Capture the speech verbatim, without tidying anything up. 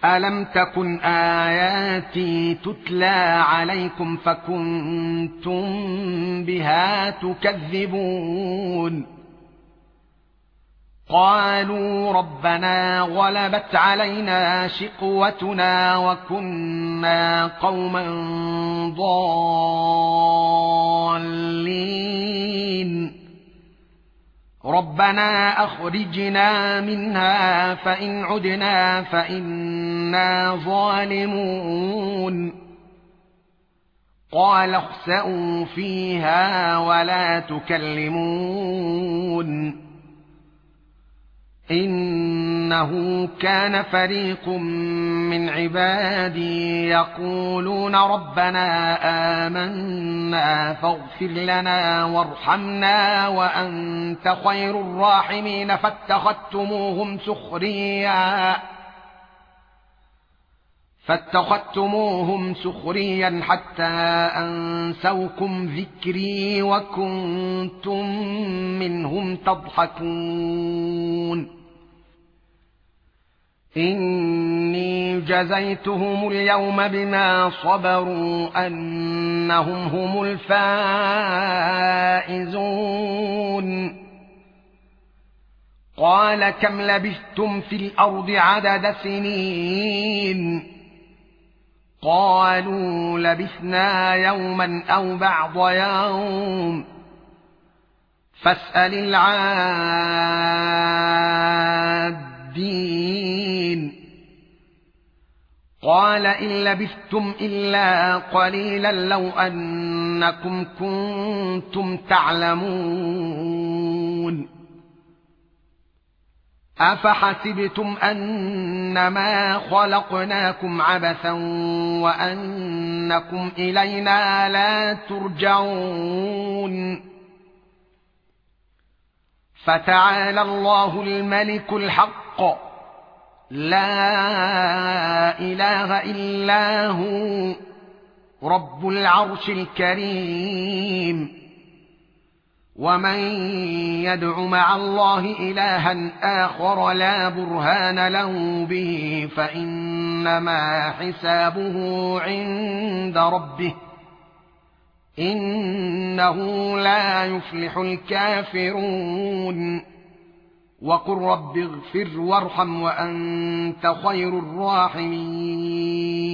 ألم تكن آياتي تتلى عليكم فكنتم بها تكذبون قالوا ربنا غلبت علينا شقوتنا وكنا قوما ضالين ربنا أخرجنا منها فإن عدنا فإنا ظالمون قال اخسئوا فيها ولا تكلمون إنه كان فريق من عبادي يقولون ربنا آمنا فاغفر لنا وارحمنا وأنت خير الراحمين فاتخذتموهم سخريا فاتخذتموهم سخريا حتى أنسوكم ذكري وكنتم منهم تضحكون إني جزيتهم اليوم بما صبروا أنهم هم الفائزون قال كم لبثتم في الأرض عدد سنين قالوا لبثنا يوما أو بعض يوم فاسأل العادين قال إن لبثتم إلا قليلا لو أنكم كنتم تعلمون أفحسبتم أنما خلقناكم عبثا وأنكم إلينا لا ترجعون فتعالى الله الملك الحق لا إله إلا هو رب العرش الكريم ومن يدع مع الله إلها آخر لا برهان له به فإنما حسابه عند ربه إنه لا يفلح الكافرون وقل رب اغفر وارحم وأنت خير الراحمين